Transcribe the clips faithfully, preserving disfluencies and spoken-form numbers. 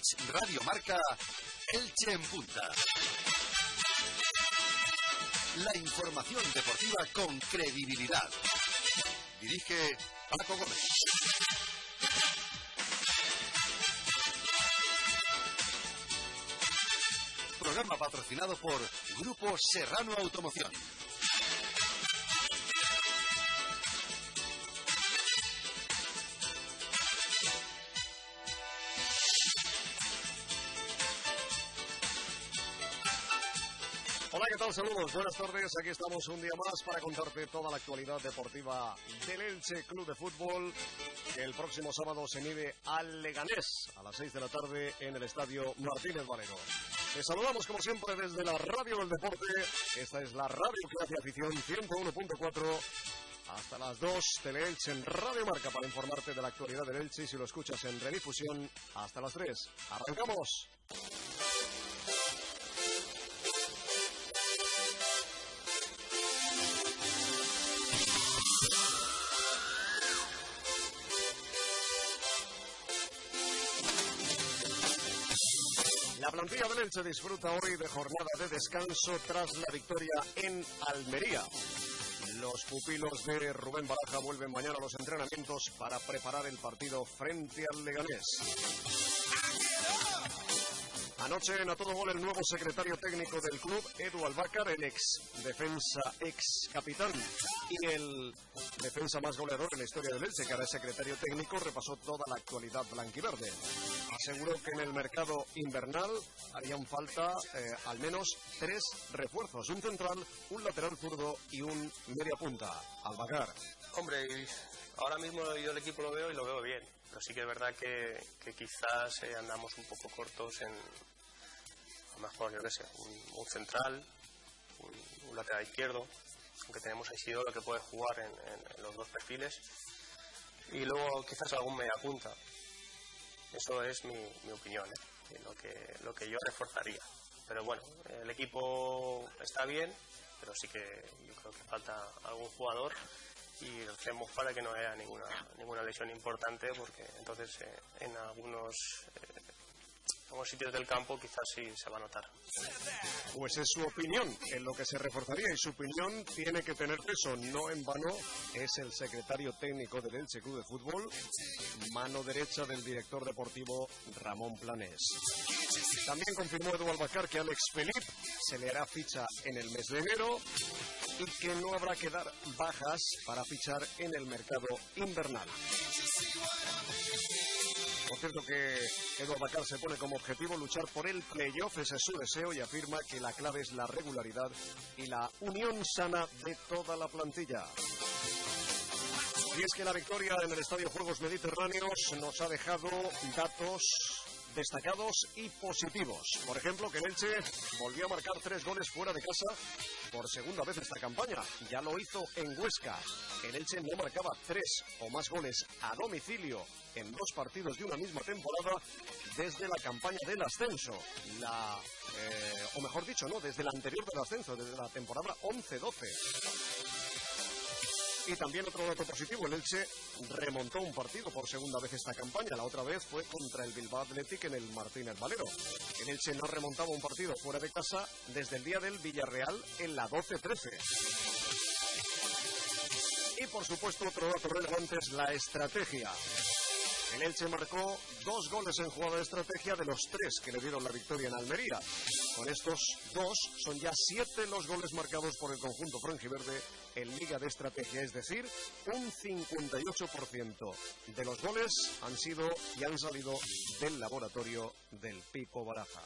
Teleelch Radio Marca, Elche en Punta. La información deportiva con credibilidad. Dirige Paco Gómez. Programa patrocinado por Grupo Serrano Automoción. Hola, ¿qué tal? Saludos, buenas tardes. Aquí estamos un día más para contarte toda la actualidad deportiva del Elche Club de Fútbol, que el próximo sábado se mide al Leganés a las seis de la tarde en el Estadio Martínez Valero. Te saludamos como siempre desde la Radio del Deporte. Esta es la radio que hace afición, ciento uno punto cuatro. Hasta las dos, Teleelch en Radio Marca para informarte de la actualidad del Elche, y si lo escuchas en redifusión hasta las tres. ¡Arrancamos! La plantilla del Elche disfruta hoy de jornada de descanso tras la victoria en Almería. Los pupilos de Rubén Baraja vuelven mañana a los entrenamientos para preparar el partido frente al Leganés. Anoche en A Todo Gol el nuevo secretario técnico del club, Edu Albácar, el ex defensa, ex capitán y el defensa más goleador en la historia del Elche, que ahora es secretario técnico, repasó toda la actualidad blanquiverde. Aseguró que en el mercado invernal harían falta eh, al menos tres refuerzos, un central, un lateral zurdo y un media punta. Albácar. Hombre, ahora mismo yo el equipo lo veo y lo veo bien, pero sí que es verdad que, que quizás eh, andamos un poco cortos en, a lo mejor, yo qué sé, un, un central, un, un lateral izquierdo, aunque tenemos a Isidoro que puede jugar en, en, en los dos perfiles, y luego quizás algún media punta. Eso es mi, mi opinión, ¿eh? lo que, lo que yo reforzaría. Pero bueno, el equipo está bien, pero sí que yo creo que falta algún jugador y recemos para que no haya ninguna, ninguna lesión importante, porque entonces eh, en algunos, eh, algunos sitios del campo quizás sí se va a notar. Pues es su opinión en lo que se reforzaría, y su opinión tiene que tener peso. No en vano es el secretario técnico del Elche Club de Fútbol, mano derecha del director deportivo Ramón Planés. También confirmó Edu Albácar que Alex Felip se le hará ficha en el mes de enero y que no habrá que dar bajas para fichar en el mercado invernal. Por cierto que Edu Albácar se pone como objetivo luchar por el playoff, ese es su deseo, y afirma que la clave es la regularidad y la unión sana de toda la plantilla. Y es que la victoria en el Estadio Juegos Mediterráneos nos ha dejado datos destacados y positivos. Por ejemplo, que el Elche volvió a marcar tres goles fuera de casa por segunda vez esta campaña. Ya lo hizo en Huesca. El Elche no marcaba tres o más goles a domicilio en dos partidos de una misma temporada desde la campaña del ascenso. La, eh, o mejor dicho, no, desde la anterior del ascenso, desde la temporada once doce. Y también otro dato positivo, el Elche remontó un partido por segunda vez esta campaña. La otra vez fue contra el Bilbao Athletic en el Martínez Valero. El Elche no remontaba un partido fuera de casa desde el día del Villarreal en la doce trece. Y por supuesto otro dato relevante es la estrategia. El Elche marcó dos goles en jugada de estrategia de los tres que le dieron la victoria en Almería. Con estos dos son ya siete los goles marcados por el conjunto franjiverde en Liga de Estrategia, es decir, un cincuenta y ocho por ciento de los goles han sido y han salido del laboratorio del Pipo Baraja.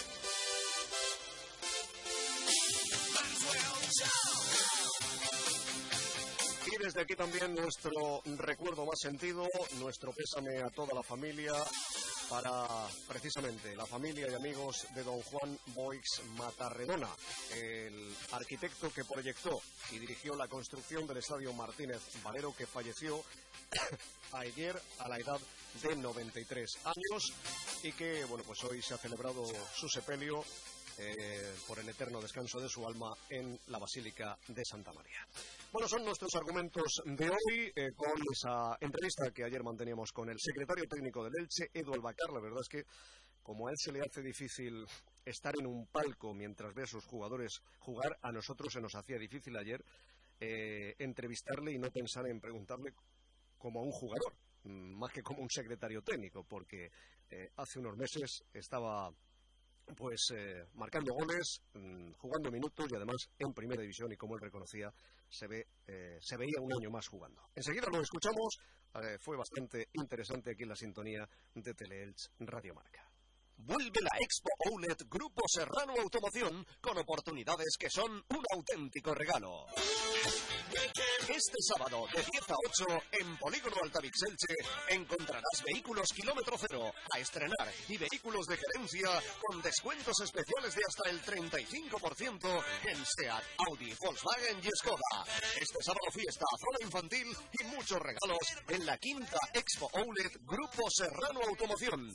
Y desde aquí también nuestro recuerdo más sentido, nuestro pésame a toda la familia, para precisamente la familia y amigos de don Juan Boix Matarredona, el arquitecto que proyectó y dirigió la construcción del Estadio Martínez Valero, que falleció ayer a la edad de noventa y tres años y que, bueno, pues hoy se ha celebrado su sepelio eh, por el eterno descanso de su alma en la Basílica de Santa María. Bueno, son nuestros argumentos de hoy eh, con esa entrevista que ayer manteníamos con el secretario técnico del Elche, Edu Albácar. La verdad es que como a él se le hace difícil estar en un palco mientras ve a sus jugadores jugar, a nosotros se nos hacía difícil ayer eh, entrevistarle y no pensar en preguntarle como a un jugador, más que como un secretario técnico, porque eh, hace unos meses estaba pues eh, marcando goles, mmm, jugando minutos y además en primera división, y como él reconocía, se ve eh, se veía un año más jugando. Enseguida lo escuchamos, eh, fue bastante interesante aquí en la sintonía de Teleelch Radio Marca. Vuelve la Expo Outlet Grupo Serrano Automoción con oportunidades que son un auténtico regalo. Este sábado de diez a ocho en Polígono Altavix Elche encontrarás vehículos kilómetro cero a estrenar y vehículos de gerencia con descuentos especiales de hasta el treinta y cinco por ciento en SEAT, Audi, Volkswagen y Skoda. Este sábado fiesta, zona infantil y muchos regalos en la quinta Expo Outlet Grupo Serrano Automoción.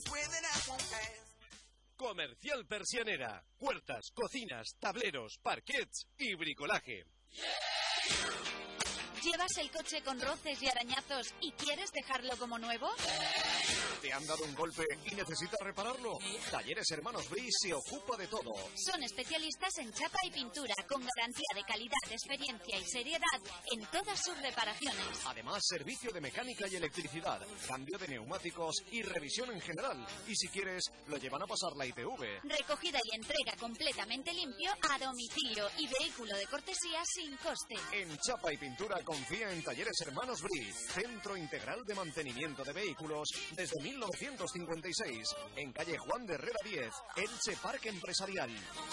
Comercial Persianera, puertas, cocinas, tableros, parquets y bricolaje. ¿Llevas el coche con roces y arañazos y quieres dejarlo como nuevo? ¿Te han dado un golpe y necesitas repararlo? Talleres Hermanos Brice se ocupa de todo. Son especialistas en chapa y pintura, con garantía de calidad, experiencia y seriedad en todas sus reparaciones. Además, servicio de mecánica y electricidad, cambio de neumáticos y revisión en general. Y si quieres, lo llevan a pasar la I T V. Recogida y entrega completamente limpio a domicilio y vehículo de cortesía sin coste. En chapa y pintura confía en Talleres Hermanos Brice, Centro Integral de Mantenimiento de Vehículos desde mil novecientos cincuenta y seis, en calle Juan de Herrera diez, Elche Parque Empresarial.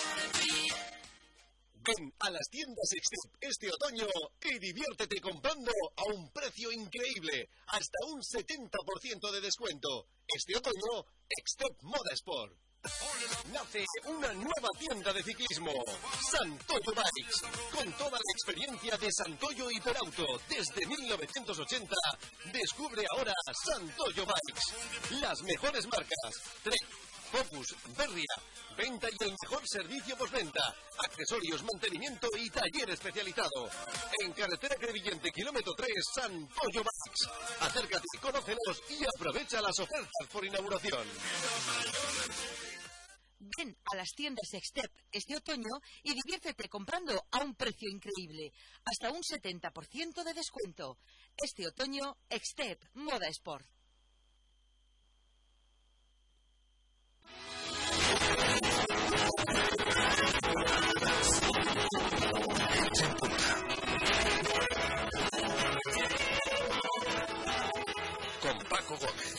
Ven a las tiendas Extep este otoño y diviértete comprando a un precio increíble, hasta un setenta por ciento de descuento. Este otoño, Extep Moda Sport. Nace una nueva tienda de ciclismo, Santoyo Bikes, con toda la experiencia de Santoyo Hiperauto desde mil novecientos ochenta. Descubre ahora Santoyo Bikes, las mejores marcas: Trek, Focus, Berria, venta y el mejor servicio postventa, accesorios, mantenimiento y taller especializado. En carretera Crevillente, kilómetro tres, Santoyo Bikes. Acércate, conócenos y aprovecha las ofertas por inauguración. Ven a las tiendas Extep este otoño y diviértete comprando a un precio increíble, hasta un setenta por ciento de descuento. Este otoño, Extep Moda Sport. Con Paco Gómez.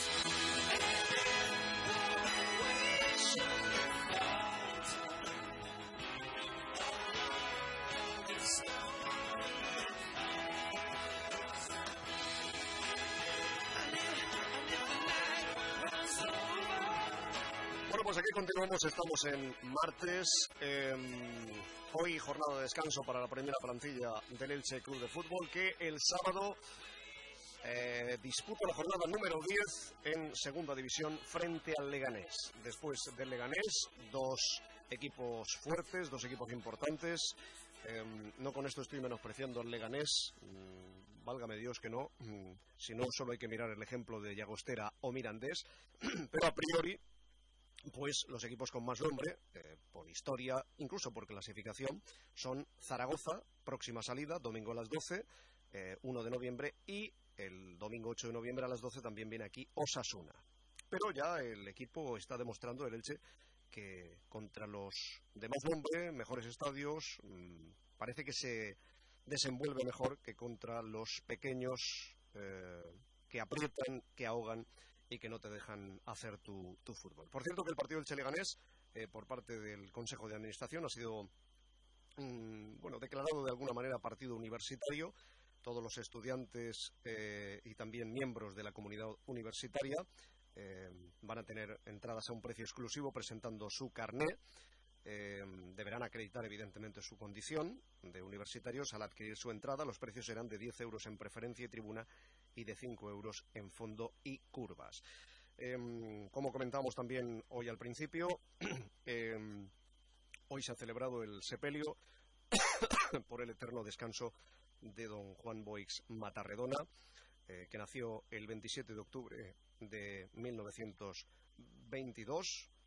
Bueno, pues aquí continuamos, estamos en martes, eh, hoy jornada de descanso para la primera plantilla del Elche Club de Fútbol, que el sábado eh, disputa la jornada número diez en segunda división frente al Leganés. Después del Leganés, dos equipos fuertes, dos equipos importantes. Eh, no con esto estoy menospreciando al Leganés, mmm, válgame Dios que no, mmm, si no solo hay que mirar el ejemplo de Llagostera o Mirandés, pero a priori pues los equipos con más nombre, eh, por historia, incluso por clasificación, son Zaragoza, próxima salida, domingo a las doce, eh, uno de noviembre, y el domingo ocho de noviembre a las doce también viene aquí Osasuna. Pero ya el equipo está demostrando, el Elche, que contra los de más nombre, mejores estadios, mmm, parece que se desenvuelve mejor que contra los pequeños eh, que aprietan, que ahogan y que no te dejan hacer tu, tu fútbol. Por cierto, que el partido del Che-Leganés, eh, por parte del Consejo de Administración, ha sido mm, bueno, declarado de alguna manera partido universitario. Todos los estudiantes eh, y también miembros de la comunidad universitaria eh, van a tener entradas a un precio exclusivo presentando su carné. Eh, deberán acreditar evidentemente su condición de universitarios al adquirir su entrada. Los precios serán de diez euros en preferencia y tribuna y de cinco euros en fondo y curvas. Eh, como comentábamos también hoy al principio, eh, hoy se ha celebrado el sepelio por el eterno descanso de don Juan Boix Matarredona, eh, que nació el veintisiete de octubre de mil novecientos veintidós,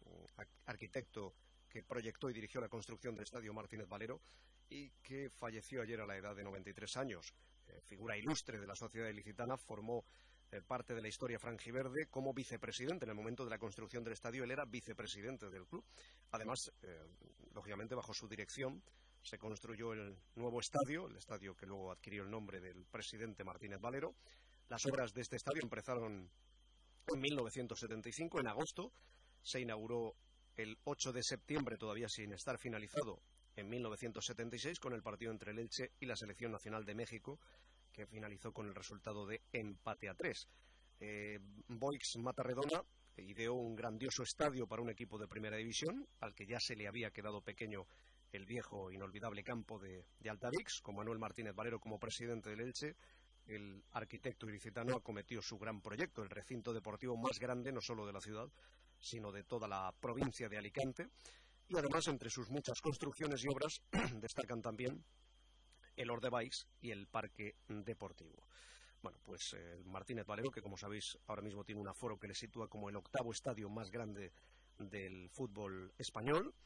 arquitecto que proyectó y dirigió la construcción del Estadio Martínez Valero y que falleció ayer a la edad de noventa y tres años. Eh, figura ilustre de la sociedad ilicitana, formó eh, parte de la historia franjiverde como vicepresidente. En el momento de la construcción del estadio él era vicepresidente del club. Además, eh, lógicamente bajo su dirección se construyó el nuevo estadio, el estadio que luego adquirió el nombre del presidente Martínez Valero. Las obras de este estadio empezaron en mil novecientos setenta y cinco, en agosto. Se inauguró el ocho de septiembre, todavía sin estar finalizado, en mil novecientos setenta y seis, con el partido entre el Elche y la Selección Nacional de México, que finalizó con el resultado de empate a tres. Eh, Boix Matarredona ideó un grandioso estadio para un equipo de primera división, al que ya se le había quedado pequeño el viejo inolvidable campo de, de Altavix. Con Manuel Martínez Valero como presidente del Elche, el arquitecto ilicitano acometió su gran proyecto, el recinto deportivo más grande no solo de la ciudad, sino de toda la provincia de Alicante. Y además, entre sus muchas construcciones y obras, destacan también el Ordebais y el Parque Deportivo. Bueno, pues eh, Martínez Valero, que como sabéis ahora mismo tiene un aforo que le sitúa como el octavo estadio más grande del fútbol español.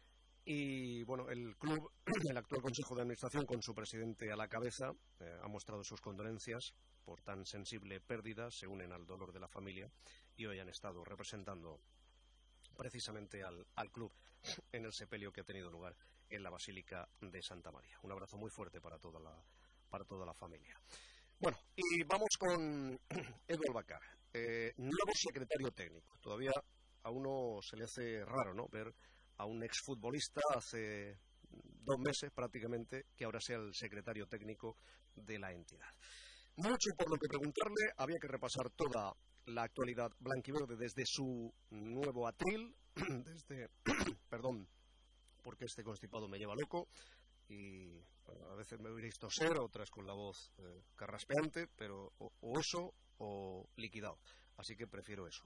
Y bueno, el club, el actual Consejo de Administración, con su presidente a la cabeza, eh, ha mostrado sus condolencias por tan sensible pérdida, se unen al dolor de la familia y hoy han estado representando precisamente al, al club en el sepelio que ha tenido lugar en la Basílica de Santa María. Un abrazo muy fuerte para toda la, para toda la familia. Bueno, y vamos con Edu Albacar, eh, nuevo secretario técnico. Todavía a uno se le hace raro, ¿no?, ver a un exfutbolista hace dos meses prácticamente que ahora sea el secretario técnico de la entidad. Mucho por lo que preguntarle, había que repasar toda la actualidad blanquiverde desde su nuevo atril, desde, perdón, porque este constipado me lleva loco y bueno, a veces me oiréis toser, otras con la voz eh, carraspeante, pero o, o eso o liquidado, así que prefiero eso.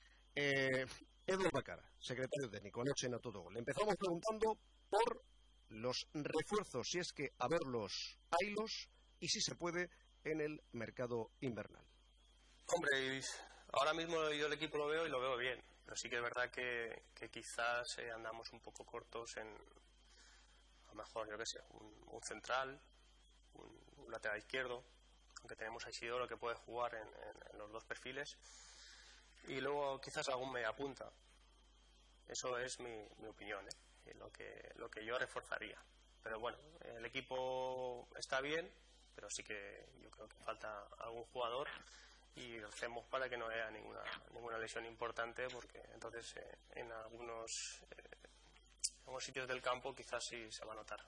Eh, Edu Albacar, secretario técnico, anoche en A Todo Gol. Le empezamos preguntando por los refuerzos, si es que haberlos, haylos, y si se puede, en el mercado invernal. Hombre, ahora mismo yo el equipo lo veo y lo veo bien, pero sí que es verdad que, que quizás eh, andamos un poco cortos en, a lo mejor, yo qué sé, un, un central, un, un lateral izquierdo, aunque tenemos a Isidoro que puede jugar en, en, en los dos perfiles. Y luego quizás algún media punta. Eso es mi, mi opinión, ¿eh? lo que, lo que yo reforzaría. Pero bueno, el equipo está bien, pero sí que yo creo que falta algún jugador y hacemos para que no haya ninguna, ninguna lesión importante, porque entonces eh, en algunos, eh, algunos sitios del campo quizás sí se va a notar.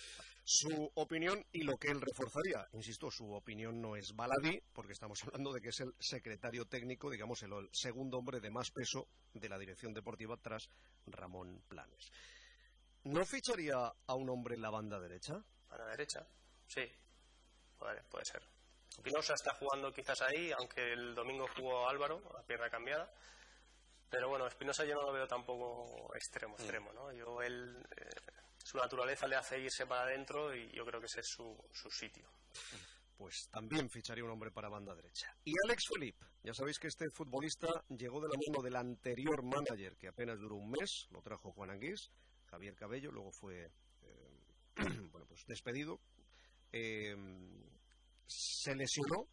Su opinión y lo que él reforzaría. Insisto, su opinión no es baladí, porque estamos hablando de que es el secretario técnico, digamos, el, el segundo hombre de más peso de la dirección deportiva tras Ramón Planes. ¿No ficharía a un hombre en la banda derecha? ¿A la derecha? Sí, puede, puede ser. Espinosa está jugando quizás ahí, aunque el domingo jugó Álvaro, a la pierna cambiada. Pero bueno, Espinosa yo no lo veo tampoco extremo, extremo, ¿no? Yo él... Eh, su naturaleza le hace irse para adentro y yo creo que ese es su, su sitio. Pues también ficharía un hombre para banda derecha. Y Alex Felipe, ya sabéis que este futbolista llegó de la mano del anterior manager, que apenas duró un mes, lo trajo Juan Anguís, Javier Cabello, luego fue eh, bueno, pues despedido. Eh, se lesionó,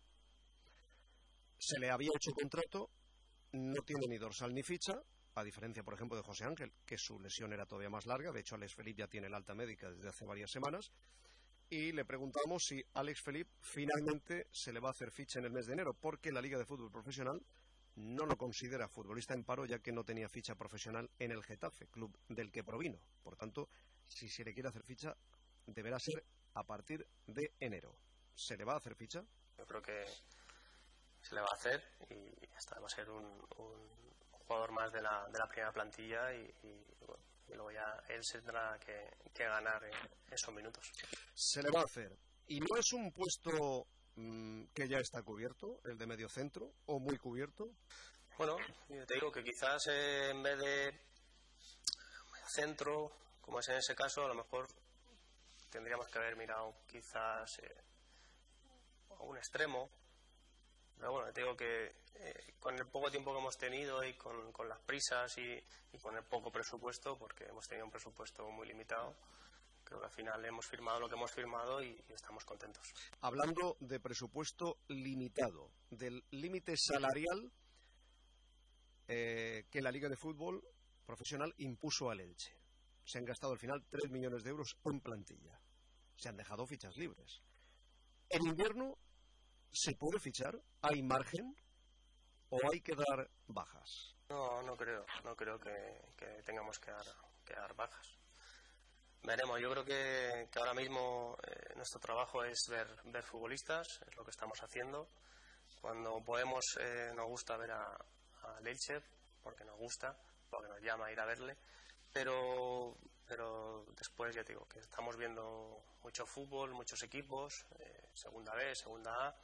se le había hecho contrato, no tiene ni dorsal ni ficha, a diferencia, por ejemplo, de José Ángel, que su lesión era todavía más larga. De hecho, Alex Felipe ya tiene el alta médica desde hace varias semanas. Y le preguntamos si Alex Felipe finalmente se le va a hacer ficha en el mes de enero, porque la Liga de Fútbol Profesional no lo considera futbolista en paro, ya que no tenía ficha profesional en el Getafe, club del que provino. Por tanto, si se le quiere hacer ficha, deberá ser a partir de enero. ¿Se le va a hacer ficha? Yo creo que se le va a hacer y hasta va a ser un... un... jugador más de la, de la primera plantilla y, y, bueno, y luego ya él se tendrá que, que ganar en esos minutos. Se le va a hacer. ¿Y no es un puesto mmm, que ya está cubierto, el de medio centro, o muy cubierto? Bueno, yo te digo que quizás eh, en vez de medio centro, como es en ese caso, a lo mejor tendríamos que haber mirado quizás eh, a un extremo, Pero bueno, te digo que eh, con el poco tiempo que hemos tenido y con, con las prisas y, y con el poco presupuesto, porque hemos tenido un presupuesto muy limitado, creo que al final hemos firmado lo que hemos firmado y, y estamos contentos. Hablando de presupuesto limitado, del límite salarial eh, que la Liga de Fútbol Profesional impuso al Elche. Se han gastado al final tres millones de euros en plantilla. Se han dejado fichas libres. En invierno, ¿se puede fichar? ¿Hay margen? ¿O hay que dar bajas? No, no creo. No creo que, que tengamos que dar, que dar bajas. Veremos. Yo creo que, que ahora mismo eh, nuestro trabajo es ver, ver futbolistas, es lo que estamos haciendo. Cuando podemos, eh, nos gusta ver a, a Elche, porque nos gusta, porque nos llama a ir a verle. Pero, pero después ya te digo que estamos viendo mucho fútbol, muchos equipos, eh, segunda B, segunda A,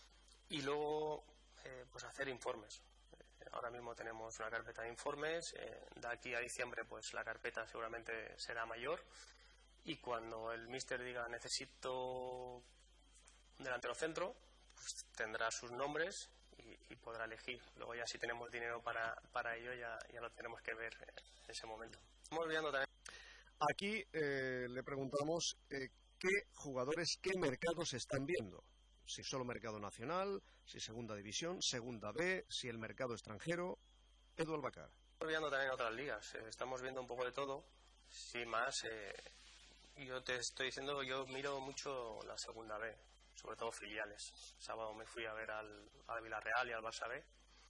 y luego eh, pues hacer informes. Eh, ahora mismo tenemos una carpeta de informes, eh, de aquí a diciembre pues la carpeta seguramente será mayor, y cuando el míster diga necesito un delantero centro, pues tendrá sus nombres y, y podrá elegir. Luego ya si tenemos dinero para, para ello ya, ya lo tenemos que ver en ese momento. Estamos viendo también. Aquí eh, le preguntamos eh, qué jugadores, qué mercados están viendo. Si solo mercado nacional, si segunda división, segunda B, si el mercado extranjero. Edu Albacar. Estamos viendo también otras ligas. Eh, estamos viendo un poco de todo. Sin más, eh, yo te estoy diciendo, yo miro mucho la segunda B, sobre todo filiales. El sábado me fui a ver al, al Villarreal y al Barça B.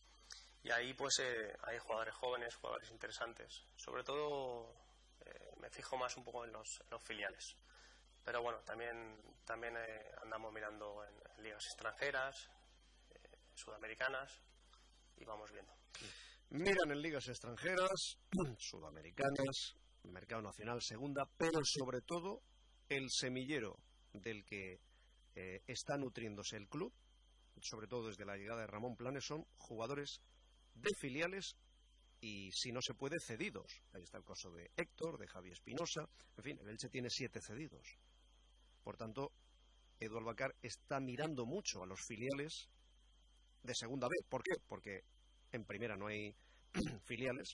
Y ahí pues eh, hay jugadores jóvenes, jugadores interesantes. Sobre todo eh, me fijo más un poco en los, en los filiales. Pero bueno, también, también eh, andamos mirando en, en ligas extranjeras, eh, sudamericanas, y vamos viendo. Miran en ligas extranjeras, sudamericanas, mercado nacional, segunda, pero sobre todo el semillero del que eh, está nutriéndose el club, sobre todo desde la llegada de Ramón Planes, son jugadores de filiales y, si no se puede, cedidos. Ahí está el caso de Héctor, de Javi Espinosa. En fin, el Elche tiene siete cedidos. Por tanto, Edu Albacar está mirando mucho a los filiales de segunda B. ¿Por qué? Porque en primera no hay filiales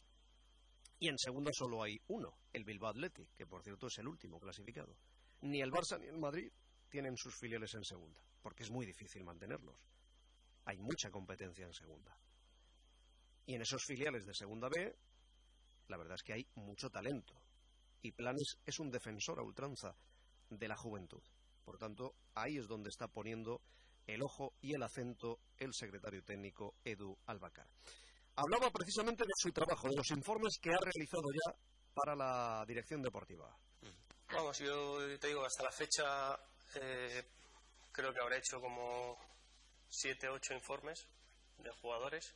y en segunda solo hay uno, el Bilbao Athletic, que por cierto es el último clasificado. Ni el Barça ni el Madrid tienen sus filiales en segunda, porque es muy difícil mantenerlos. Hay mucha competencia en segunda. Y en esos filiales de segunda B, la verdad es que hay mucho talento. Y Planes es un defensor a ultranza de la juventud. Por tanto, ahí es donde está poniendo el ojo y el acento el secretario técnico Edu Albacar. Hablaba precisamente de su trabajo, de los informes que ha realizado ya para la dirección deportiva. Vamos, yo te digo, hasta la fecha eh, creo que habré hecho como siete, ocho informes de jugadores.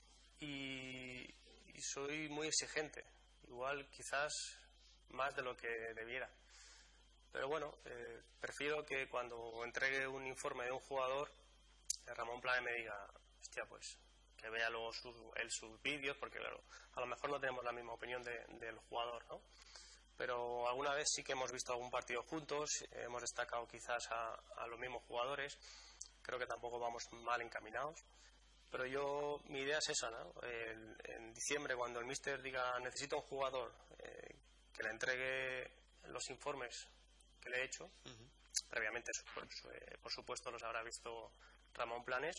Y, y soy muy exigente, igual quizás más de lo que debiera. Pero bueno, eh, prefiero que cuando entregue un informe de un jugador, eh, Ramón Planes me diga, hostia, pues que vea luego sus, él sus vídeos, porque claro, a lo mejor no tenemos la misma opinión de, del jugador, ¿no? Pero alguna vez sí que hemos visto algún partido juntos, hemos destacado quizás a, a los mismos jugadores, creo que tampoco vamos mal encaminados. Pero yo, mi idea es esa, ¿no? El, en diciembre, cuando el míster diga necesito un jugador eh, que le entregue los informes que le he hecho, uh-huh. previamente, por, por supuesto, los habrá visto Ramón Planes,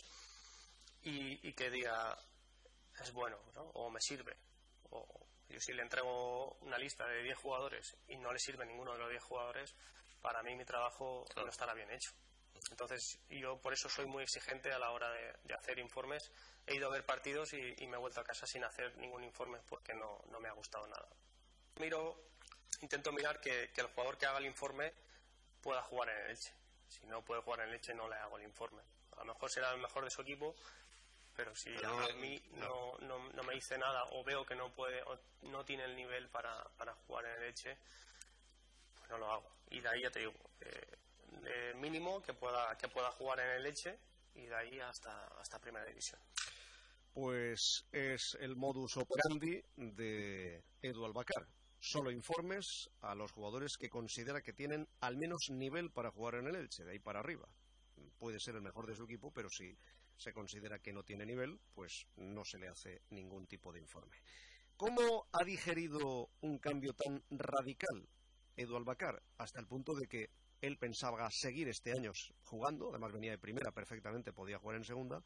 y, y que diga es bueno, ¿no? O me sirve. O yo si le entrego una lista de diez jugadores y no le sirve ninguno de los diez jugadores, para mí mi trabajo claro. no estará bien hecho. Entonces yo por eso soy muy exigente a la hora de, de hacer informes. He ido a ver partidos y, y me he vuelto a casa sin hacer ningún informe porque no, no me ha gustado nada. Miro, intento mirar que, que el jugador que haga el informe pueda jugar en el Elche. Si no puede jugar en el Elche no le hago el informe. A lo mejor será el mejor de su equipo, pero si pero a mí no, no, no me dice nada o veo que no puede o no tiene el nivel para, para jugar en el Elche, pues no lo hago. Y de ahí ya te digo, eh, de mínimo que pueda que pueda jugar en el Elche y de ahí hasta hasta primera división. Pues es el modus operandi de Edu Albacar. Solo informes a los jugadores que considera que tienen al menos nivel para jugar en el Elche, de ahí para arriba. puede ser el mejor de su equipo, pero si se considera que no tiene nivel, pues no se le hace ningún tipo de informe. ¿Cómo ha digerido un cambio tan radical Edu Albacar? Hasta el punto de que él pensaba seguir este año jugando, además venía de primera perfectamente, podía jugar en segunda,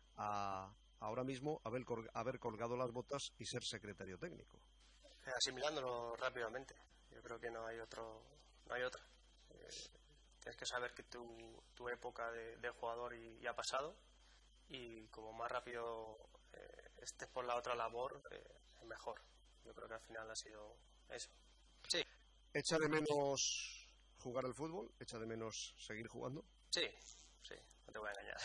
a ahora mismo haber, colg haber colgado las botas y ser secretario técnico. Asimilándolo rápidamente, yo creo que no hay otro, no hay otra. Eh, tienes que saber que tu, tu época de, de jugador y, y ha pasado, y como más rápido eh, estés por la otra labor, eh, es mejor. Yo creo que al final ha sido eso. Sí. ¿Echa de menos jugar al fútbol? ¿Echa de menos seguir jugando? Sí, sí, no te voy a engañar.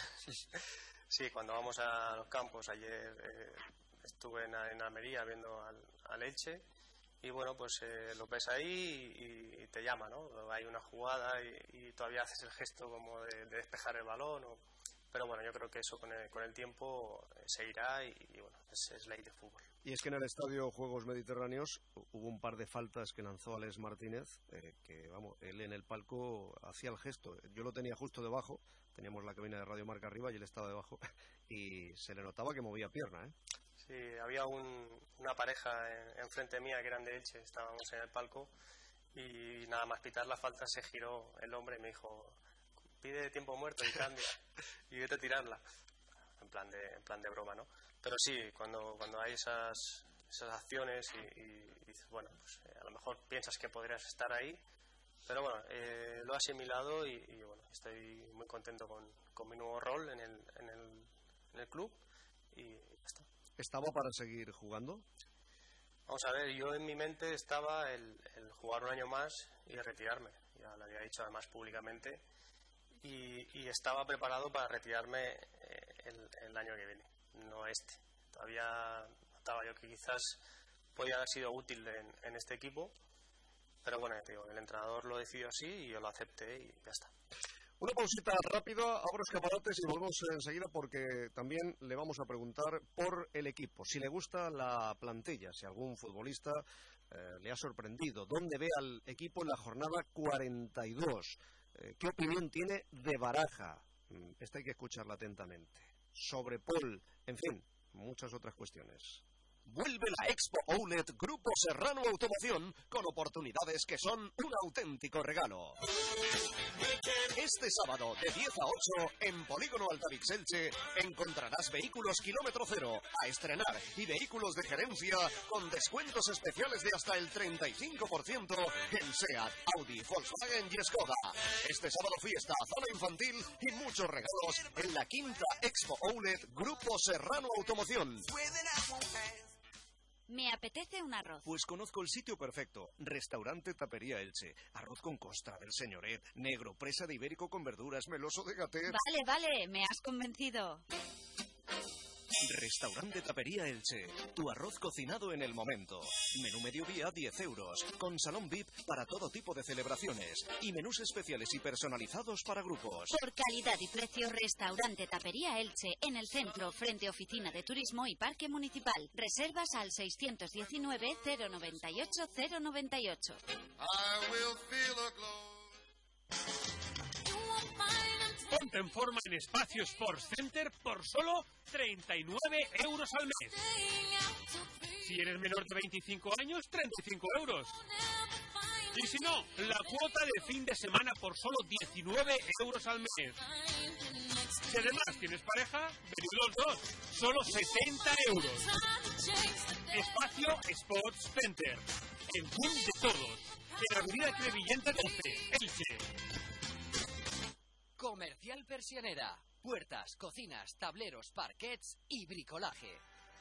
Sí, cuando vamos a los campos, ayer eh, estuve en, en Almería viendo al, al Elche, y bueno, pues eh, lo ves ahí y, y te llama, ¿no? Hay una jugada y, y todavía haces el gesto como de, de despejar el balón, o... pero bueno, yo creo que eso con el, con el tiempo eh, se irá y, y bueno, es, es ley de fútbol. Y es que en el estadio Juegos Mediterráneos hubo un par de faltas que lanzó Alex Martínez, eh, que vamos, él en el palco hacía el gesto. Yo lo tenía justo debajo, teníamos la cabina de Radio Marca arriba y él estaba debajo, y se le notaba que movía pierna, ¿eh? Sí, había un, una pareja en, enfrente mía que eran de Elche, estábamos en el palco, y nada más pitar la falta se giró el hombre y me dijo: pide tiempo muerto y cambia y vete a tirarla, en plan de, en plan de broma, ¿no? Pero sí, cuando, cuando hay esas, esas acciones y, y, y dices, bueno, pues eh, a lo mejor piensas que podrías estar ahí, pero bueno, eh, lo he asimilado y, y bueno, estoy muy contento con, con mi nuevo rol en el, en el, en el club y ya está. ¿Estaba para seguir jugando? Vamos a ver, yo en mi mente estaba el, el jugar un año más y retirarme, ya lo había dicho además públicamente. Y, y estaba preparado para retirarme eh, el, el año que viene, no este. Todavía notaba yo que quizás podía haber sido útil en, en este equipo, pero bueno, te digo, el entrenador lo decidió así y yo lo acepté y ya está. Una pausita rápida, abro escaparates y volvemos enseguida porque también le vamos a preguntar por el equipo, si le gusta la plantilla, si algún futbolista eh, le ha sorprendido, dónde ve al equipo en la jornada cuarenta y dos. ¿Qué opinión tiene de Baraja? Esta hay que escucharla atentamente. Sobre Paul, en fin, muchas otras cuestiones. Vuelve la Expo Outlet Grupo Serrano Automoción con oportunidades que son un auténtico regalo. Este sábado de diez a ocho en Polígono Altavix Elche encontrarás vehículos kilómetro cero a estrenar y vehículos de gerencia con descuentos especiales de hasta el treinta y cinco por ciento en SEAT, Audi, Volkswagen y Skoda. Este sábado fiesta, zona infantil y muchos regalos en la quinta Expo Outlet Grupo Serrano Automoción. Me apetece un arroz. Pues conozco el sitio perfecto. Restaurante Tapería Elche. Arroz con costra del señoret, negro, presa de ibérico con verduras, meloso de gatet. Vale, vale, me has convencido. Restaurante Tapería Elche. Tu arroz cocinado en el momento. Menú mediodía diez euros. Con salón V I P para todo tipo de celebraciones. Y menús especiales y personalizados para grupos. Por calidad y precio, Restaurante Tapería Elche. En el centro, frente a Oficina de Turismo y Parque Municipal. Reservas al seiscientos diecinueve, cero noventa y ocho, cero noventa y ocho. Ponte en forma en Espacio Sports Center por solo treinta y nueve euros al mes. Si eres menor de veinticinco años, treinta y cinco euros. Y si no, la cuota de fin de semana por solo diecinueve euros al mes. Si además tienes pareja, venid los dos, solo setenta euros. Espacio Sports Center, el boom de todos, en la avenida Crevillente doce, Elche. Comercial Persianera. Puertas, cocinas, tableros, parquets y bricolaje.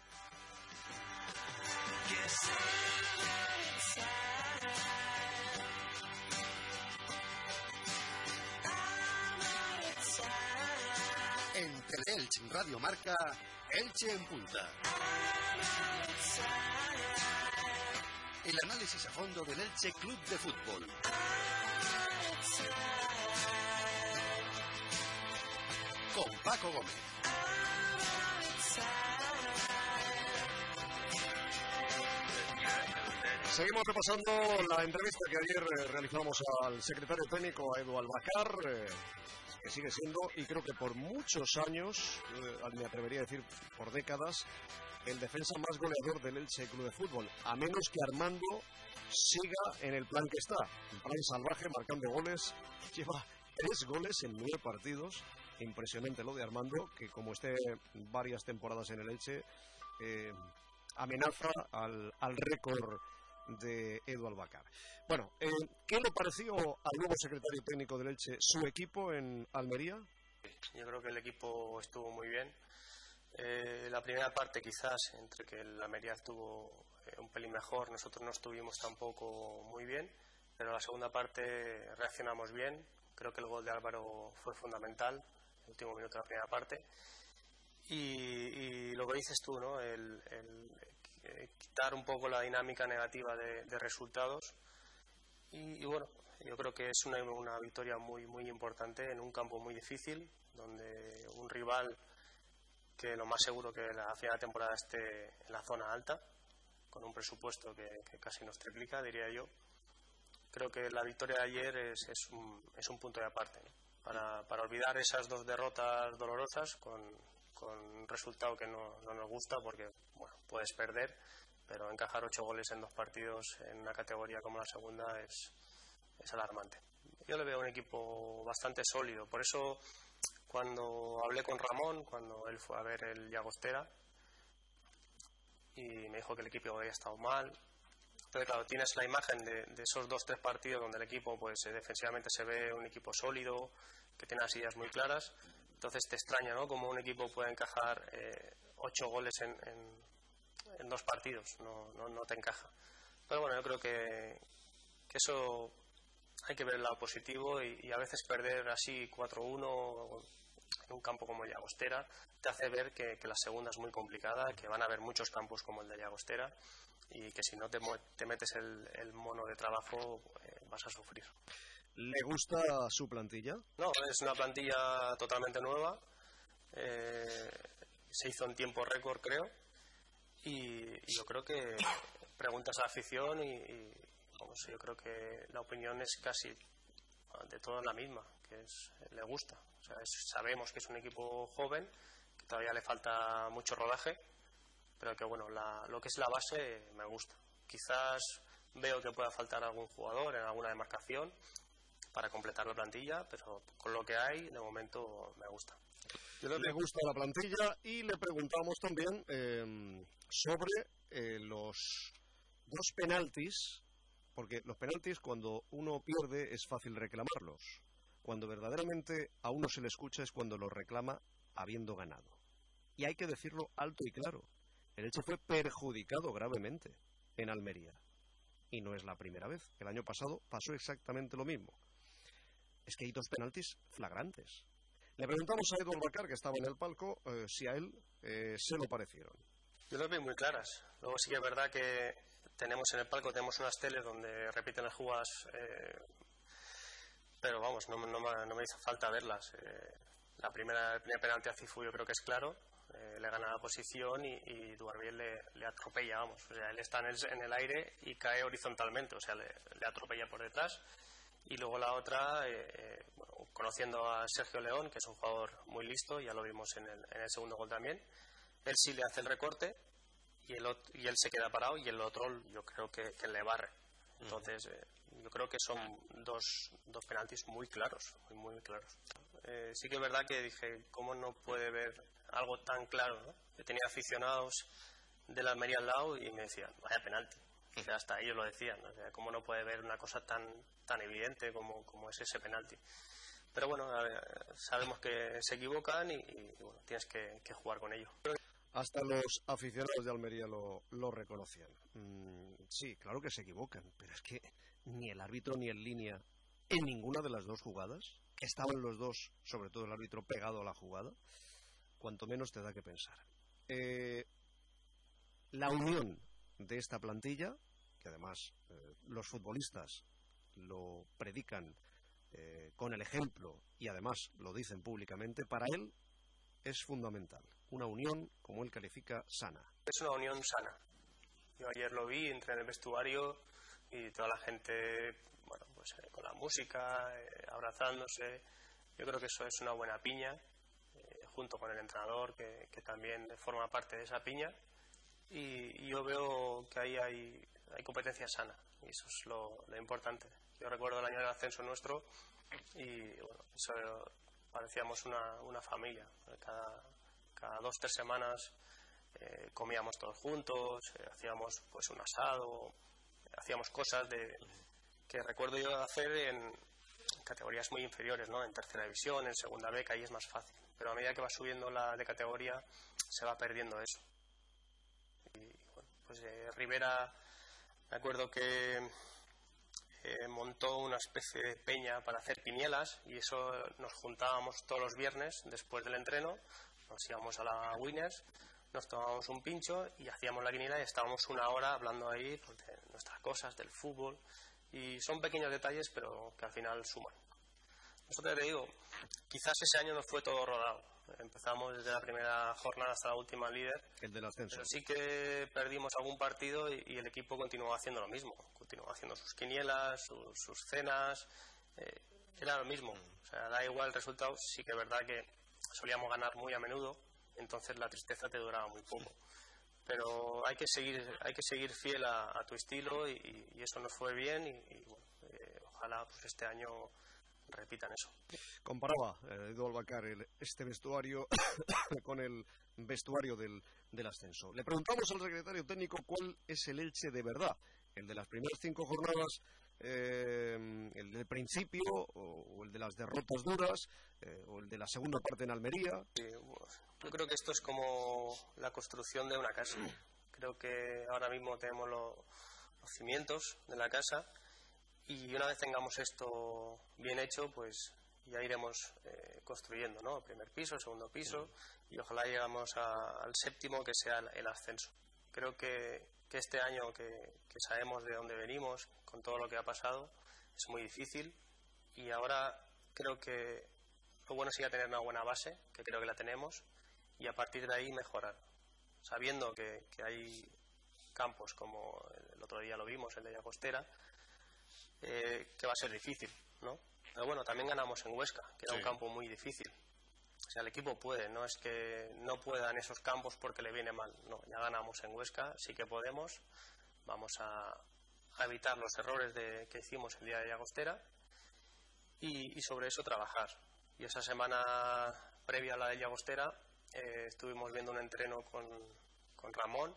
En Teleelch Radio Marca, Elche en Punta. El análisis a fondo del Elche Club de Fútbol. Con Paco Gómez. Seguimos repasando la entrevista que ayer eh, realizamos al secretario técnico, a Edu Albacar. Eh, que sigue siendo, y creo que por muchos años, eh, me atrevería a decir por décadas, el defensa más goleador del Elche Club de Fútbol, a menos que Armando siga en el plan que está, en plan salvaje, marcando goles. Lleva tres goles en nueve partidos. Impresionante lo de Armando, que como esté varias temporadas en el Elche, eh, amenaza al, al récord de Edu Albacar. Bueno, eh, ¿qué le pareció al nuevo secretario técnico del Elche su equipo en Almería? Yo creo que el equipo estuvo muy bien. Eh, la primera parte quizás, entre que el Almería estuvo eh, un pelín mejor, nosotros no estuvimos tampoco muy bien, pero la segunda parte reaccionamos bien. Creo que el gol de Álvaro fue fundamental, el último minuto de la primera parte. Y, y lo que dices tú, ¿no? El, el eh, quitar un poco la dinámica negativa de, de resultados. Y, y bueno, yo creo que es una, una victoria muy, muy importante en un campo muy difícil, donde un rival que lo más seguro que la final de temporada esté en la zona alta, con un presupuesto que, que casi nos triplica, diría yo. Creo que la victoria de ayer es, es, un, es un punto de aparte, ¿no? para, para olvidar esas dos derrotas dolorosas con, con un resultado que no, no nos gusta, porque bueno, puedes perder, pero encajar ocho goles en dos partidos en una categoría como la segunda es, es alarmante. Yo le veo un equipo bastante sólido, por eso cuando hablé con Ramón, cuando él fue a ver el Llagostera, y me dijo que el equipo había estado mal. Entonces, claro, tienes la imagen de, de esos dos tres partidos donde el equipo, pues eh, defensivamente se ve un equipo sólido, que tiene las ideas muy claras. Entonces te extraña, ¿no? Como un equipo puede encajar eh, ocho goles en, en, en dos partidos, no, no, no te encaja. Pero bueno, yo creo que, que eso hay que ver el lado positivo, y, y a veces perder así cuatro uno en un campo como el Llagostera te hace ver que, que la segunda es muy complicada, que van a haber muchos campos como el de Llagostera, y que si no te, te metes el, el mono de trabajo eh, vas a sufrir. ¿Le gusta su plantilla? No, es una plantilla totalmente nueva, eh, se hizo en tiempo récord, creo, y, y yo creo que preguntas a la afición y, y vamos, yo creo que la opinión es casi de todos la misma, que es, le gusta. O sea, es, sabemos que es un equipo joven, que todavía le falta mucho rodaje, pero que bueno, la, lo que es la base me gusta. Quizás veo que pueda faltar algún jugador en alguna demarcación para completar la plantilla, pero con lo que hay de momento me gusta. Le gusta la plantilla, y le preguntamos también eh, sobre eh, los dos penaltis, porque los penaltis cuando uno pierde es fácil reclamarlos, cuando verdaderamente a uno se le escucha es cuando los reclama habiendo ganado. Y hay que decirlo alto y claro. El Elche fue perjudicado gravemente en Almería. Y no es la primera vez. El año pasado pasó exactamente lo mismo. Es que hay dos penaltis flagrantes. Le preguntamos a Edu Albacar, que estaba en el palco, eh, si a él eh, se lo parecieron. Yo las veo muy claras. Luego sí que es verdad que tenemos en el palco, tenemos unas teles donde repiten las jugadas, eh, pero vamos, no, no, no me hizo falta verlas. Eh, la primera, el primer penalti a Cifu yo creo que es claro. Eh, le gana la posición y, y Duarbiel le, le atropella, vamos, o sea, él está en el, en el aire y cae horizontalmente, o sea, le, le atropella por detrás. Y luego la otra, eh, bueno, conociendo a Sergio León, que es un jugador muy listo, ya lo vimos en el, en el segundo gol también, él sí le hace el recorte y, el, y él se queda parado, y el otro yo creo que, que le barre. Entonces eh, yo creo que son dos, dos penaltis muy claros, muy, muy claros. Eh, sí que es verdad que dije, ¿cómo no puede ver algo tan claro, ¿no? Yo tenía aficionados de la Almería al lado y me decían, vaya penalti. O sea, hasta ellos lo decían, ¿no? O sea, ¿cómo no puede ver una cosa tan tan evidente como, como es ese penalti? Pero bueno, a ver, sabemos que se equivocan y, y bueno, tienes que, que jugar con ello. Hasta los aficionados de Almería lo, lo reconocían. Mm, sí, claro que se equivocan, pero es que ni el árbitro ni el línea en ninguna de las dos jugadas, que estaban los dos, sobre todo el árbitro, pegado a la jugada, cuanto menos te da que pensar. Eh, la unión de esta plantilla, que además eh, los futbolistas lo predican eh, con el ejemplo y además lo dicen públicamente, para él es fundamental. Una unión, como él califica, sana. Es una unión sana. Yo ayer lo vi, entré en el vestuario y toda la gente, bueno, pues eh, con la música, eh, abrazándose. Yo creo que eso es una buena piña, eh, junto con el entrenador que, que también forma parte de esa piña, y, y yo veo que ahí hay, hay competencia sana, y eso es lo, lo importante. Yo recuerdo el año del ascenso nuestro y bueno, eso parecíamos una, una familia. Cada, cada dos tres semanas eh, comíamos todos juntos, eh, hacíamos pues un asado, hacíamos cosas de que recuerdo yo hacer en categorías muy inferiores, ¿no? En tercera división, en segunda B, que ahí es más fácil, pero a medida que va subiendo la de categoría se va perdiendo eso. Y bueno, pues eh, Rivera, me acuerdo que eh, montó una especie de peña para hacer quinielas, y eso nos juntábamos todos los viernes después del entreno, nos íbamos a la Winners, nos tomábamos un pincho y hacíamos la quiniela, y estábamos una hora hablando ahí pues, de nuestras cosas, del fútbol, y son pequeños detalles pero que al final suman. Nosotros te digo, quizás ese año no fue todo rodado, empezamos desde la primera jornada hasta la última líder, el del ascenso, pero sí que perdimos algún partido y, y el equipo continuó haciendo lo mismo, continuó haciendo sus quinielas, sus, sus cenas, eh, era lo mismo, o sea, da igual el resultado. Sí que es verdad que solíamos ganar muy a menudo, entonces la tristeza te duraba muy poco, pero hay que seguir hay que seguir fiel a, a tu estilo, y, y eso nos fue bien, y, y bueno, eh, ojalá pues este año repitan eso. Comparaba eh, Edu Albacar el, este vestuario con el vestuario del, del ascenso. Le preguntamos al secretario técnico cuál es el Elche de verdad, el de las primeras cinco jornadas, eh, el del principio, o, o el de las derrotas duras, eh, o el de la segunda parte en Almería. Sí, yo creo que esto es como la construcción de una casa. Creo que ahora mismo tenemos lo, los cimientos de la casa, y una vez tengamos esto bien hecho, pues ya iremos eh, construyendo, ¿no? El primer piso, el segundo piso, y ojalá llegamos a, al séptimo, que sea el, el ascenso. Creo que, que este año que, que sabemos de dónde venimos, con todo lo que ha pasado, es muy difícil, y ahora creo que lo bueno sería tener una buena base, que creo que la tenemos, y a partir de ahí mejorar, sabiendo que, que hay campos como el otro día lo vimos, el de Llagostera, eh, que va a ser difícil, ¿no? Pero bueno, también ganamos en Huesca, que era sí. un campo muy difícil. O sea, el equipo puede, no es que no pueda en esos campos porque le viene mal, no, ya ganamos en Huesca, sí que podemos, vamos a, a evitar los errores de, que hicimos el día de Llagostera, y, y sobre eso trabajar. Y esa semana previa a la de Llagostera eh, estuvimos viendo un entreno con, con Ramón,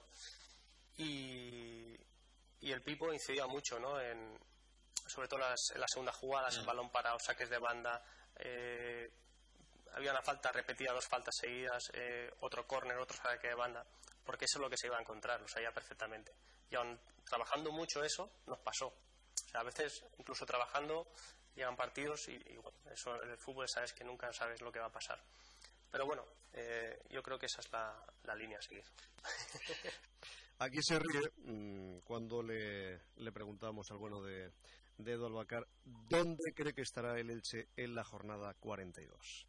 y, y el Pipo incidía mucho, ¿no? En, sobre todo las, en las segundas jugadas, el balón parado, saques de banda, eh, había una falta repetida, dos faltas seguidas, eh, otro córner, otro saque de banda, porque eso es lo que se iba a encontrar, lo sabía perfectamente. Y aún trabajando mucho eso, nos pasó. O sea, a veces, incluso trabajando, llegan partidos y, y bueno, eso en el fútbol sabes que nunca sabes lo que va a pasar. Pero bueno, eh, yo creo que esa es la, la línea a seguir. Aquí se ríe mmm, cuando le, le preguntamos al bueno de, de Edu Albacar dónde cree que estará el Elche en la jornada cuarenta y dos.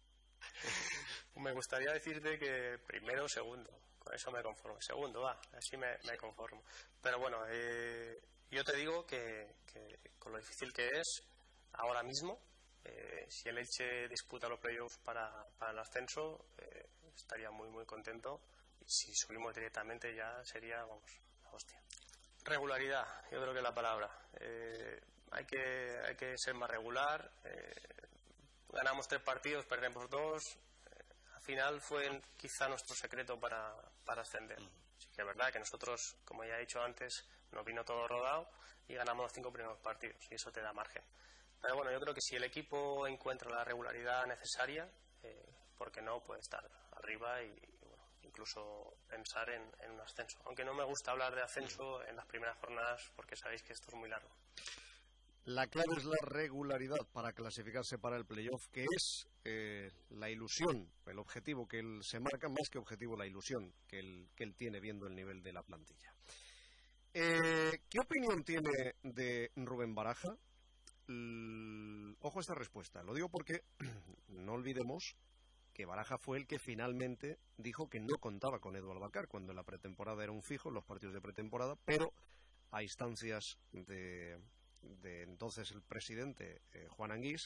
Me gustaría decirte que primero o segundo, con eso me conformo. Segundo, va, así me, me conformo. Pero bueno, eh, yo te digo que, que con lo difícil que es ahora mismo, eh, si el Elche disputa los playoffs para, para el ascenso, eh, estaría muy muy contento. Y si subimos directamente ya sería, vamos, la hostia. Regularidad, yo creo que es la palabra. Eh, hay que hay que ser más regular. Eh, ganamos tres partidos, perdemos dos. Eh, al final fue quizá nuestro secreto para, para ascender. Sí que es verdad que nosotros, como ya he dicho antes, nos vino todo rodado y ganamos los cinco primeros partidos, y eso te da margen. Pero bueno, yo creo que si el equipo encuentra la regularidad necesaria, eh, ¿por qué no puede estar arriba y, y bueno, incluso pensar en, en un ascenso? Aunque no me gusta hablar de ascenso en las primeras jornadas porque sabéis que esto es muy largo. La clave es la regularidad para clasificarse para el playoff, que es eh, la ilusión, el objetivo que él se marca, más que objetivo la ilusión que él, que él tiene viendo el nivel de la plantilla. Eh, ¿Qué opinión tiene de Rubén Baraja? L- Ojo a esta respuesta, lo digo porque no olvidemos que Baraja fue el que finalmente dijo que no contaba con Edu Albacar cuando la pretemporada era un fijo, los partidos de pretemporada, pero a instancias de... de entonces el presidente eh, Juan Anguís,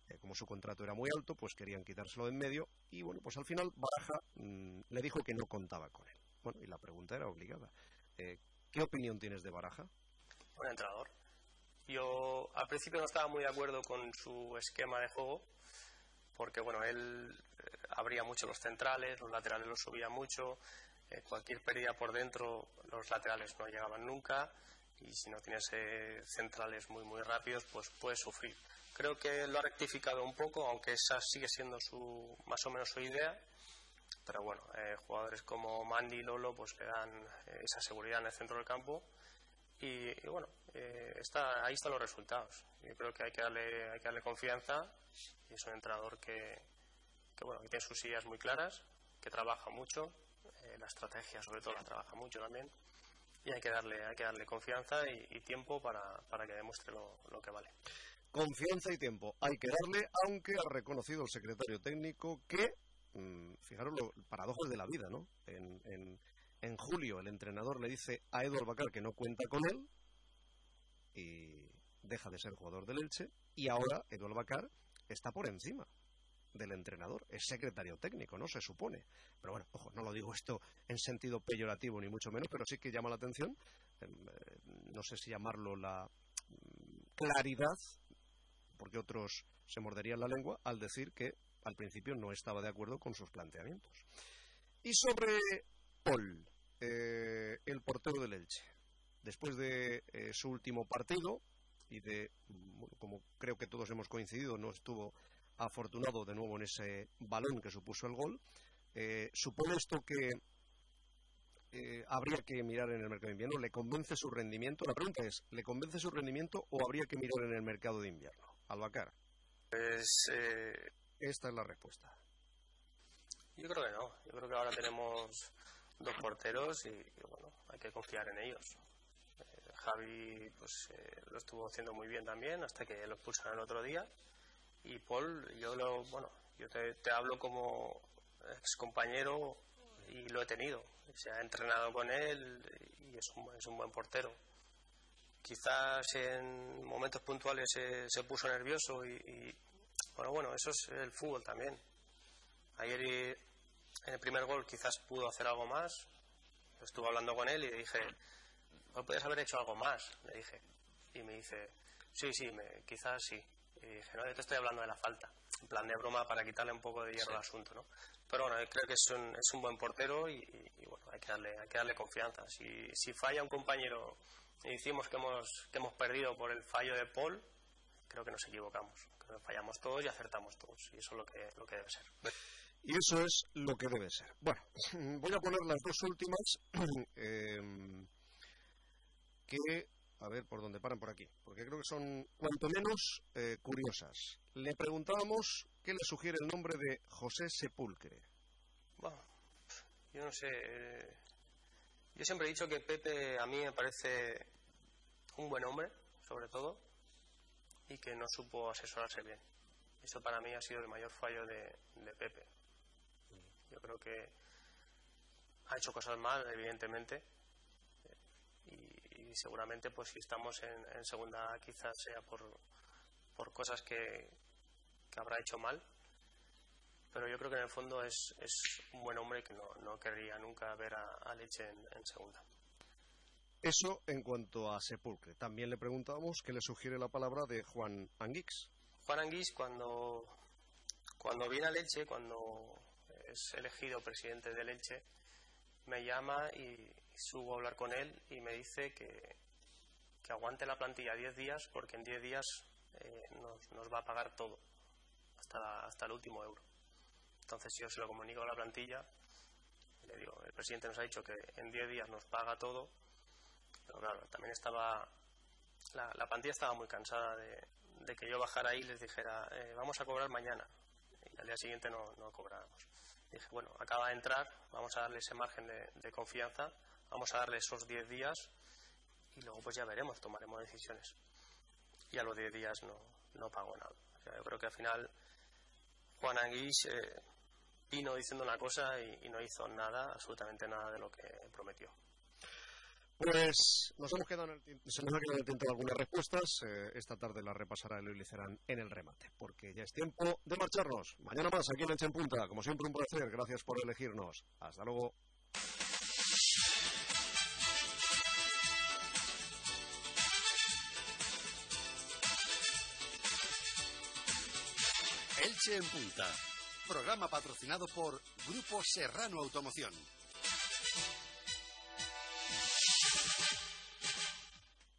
Eh, como su contrato era muy alto, pues querían quitárselo de en medio y bueno, pues al final Baraja mmm, le dijo que no contaba con él. Bueno, y la pregunta era obligada. Eh, ¿Qué opinión tienes de Baraja? Buen entrenador. Yo al principio no estaba muy de acuerdo con su esquema de juego, porque bueno, él eh, abría mucho los centrales, los laterales los subía mucho, eh, cualquier pérdida por dentro, los laterales no llegaban nunca, y si no tienes eh, centrales muy muy rápidos, pues puedes sufrir. Creo que lo ha rectificado un poco, aunque esa sigue siendo su más o menos su idea, pero bueno, eh, jugadores como Mandy y Lolo pues le dan eh, esa seguridad en el centro del campo y, y bueno, eh, está, ahí están los resultados. Yo creo que hay que darle, hay que darle confianza y es un entrenador que, que, bueno, que tiene sus ideas muy claras, que trabaja mucho, eh, la estrategia sobre todo la trabaja mucho también y hay que darle, hay que darle confianza y, y tiempo para, para que demuestre lo, lo que vale. Confianza y tiempo hay que darle, aunque ha reconocido el secretario técnico que, mmm, fijaros los paradojas de la vida, ¿no? En, en, en julio el entrenador le dice a Edu Bacar que no cuenta con él y deja de ser jugador del Elche y ahora Edu Bacar está por encima del entrenador, es secretario técnico, ¿no? Se supone. Pero bueno, ojo, no lo digo esto en sentido peyorativo ni mucho menos, pero sí que llama la atención, eh, no sé si llamarlo la claridad, porque otros se morderían la lengua al decir que al principio no estaba de acuerdo con sus planteamientos. Y sobre Paul, eh, el portero del Elche, después de eh, su último partido y de, bueno, como creo que todos hemos coincidido, no estuvo afortunado de nuevo en ese balón que supuso el gol, eh, ¿supone esto que eh, habría que mirar en el mercado de invierno? ¿Le convence su rendimiento? La pregunta es, ¿le convence su rendimiento o habría que mirar en el mercado de invierno? Albacar. Pues eh... esta es la respuesta. Yo creo que no. Yo creo que ahora tenemos dos porteros y, y bueno, hay que confiar en ellos. Eh, Javi pues eh, lo estuvo haciendo muy bien también hasta que lo expulsaron el otro día y Paul, yo lo, bueno, yo te, te hablo como ex compañero y lo he tenido. Se ha entrenado con él y es un, es un buen portero. Quizás en momentos puntuales se, se puso nervioso y, y bueno, bueno, eso es el fútbol también. Ayer en el primer gol quizás pudo hacer algo más. Estuve hablando con él y le dije, ¿no puedes haber hecho algo más? Le dije. Y me dice, sí, sí, me, quizás sí. Y dije, no, yo te estoy hablando de la falta. En plan de broma para quitarle un poco de hierro al asunto, ¿no? Pero bueno, creo que es un, es un buen portero y, y, y bueno, hay que darle, hay que darle confianza. Si, si falla un compañero y decimos que hemos, que hemos perdido por el fallo de Paul, creo que nos equivocamos. Creo que fallamos todos y acertamos todos. Y eso es lo que, lo que debe ser. Y eso es lo que debe ser. Bueno, voy a poner las dos últimas eh, que, a ver por dónde paran por aquí, porque creo que son cuanto menos eh, curiosas. Le preguntábamos qué le sugiere el nombre de José Sepulcre. Bueno, yo no sé. Eh, yo siempre he dicho que Pepe a mí me parece un buen hombre, sobre todo, y que no supo asesorarse bien. Eso para mí ha sido el mayor fallo de, de Pepe. Yo creo que ha hecho cosas mal, evidentemente, y, y seguramente pues si estamos en, en segunda quizás sea por, por cosas que, que habrá hecho mal, pero yo creo que en el fondo es, es un buen hombre que no, no querría nunca ver a, a Leche en, en segunda. Eso en cuanto a Sepulcre. También le preguntábamos qué le sugiere la palabra de Juan Anguix. Juan Anguix cuando, cuando viene a Leche, cuando es elegido presidente del Elche, me llama y, y subo a hablar con él y me dice que, que aguante la plantilla diez días porque en diez días eh, nos, nos va a pagar todo, hasta, hasta el último euro. Entonces yo se lo comunico a la plantilla y le digo, el presidente nos ha dicho que en diez días nos paga todo, pero claro, también estaba, la, la plantilla estaba muy cansada de, de que yo bajara ahí y les dijera, eh, vamos a cobrar mañana, y al día siguiente no, no cobrábamos. Dije, bueno, acaba de entrar, vamos a darle ese margen de, de confianza, vamos a darle esos diez días y luego pues ya veremos, tomaremos decisiones. Y a los diez días no, no pagó nada. O sea, yo creo que al final Juan Anguix eh, vino diciendo una cosa y, y no hizo nada, absolutamente nada de lo que prometió. Pues nos hemos quedado en el, se nos ha quedado en el tintero algunas respuestas. Eh, esta tarde las repasará Eloy Licerán en el remate, porque ya es tiempo de marcharnos. Mañana más aquí en Elche en Punta. Como siempre, un placer. Gracias por elegirnos. Hasta luego. Elche en Punta. Programa patrocinado por Grupo Serrano Automoción.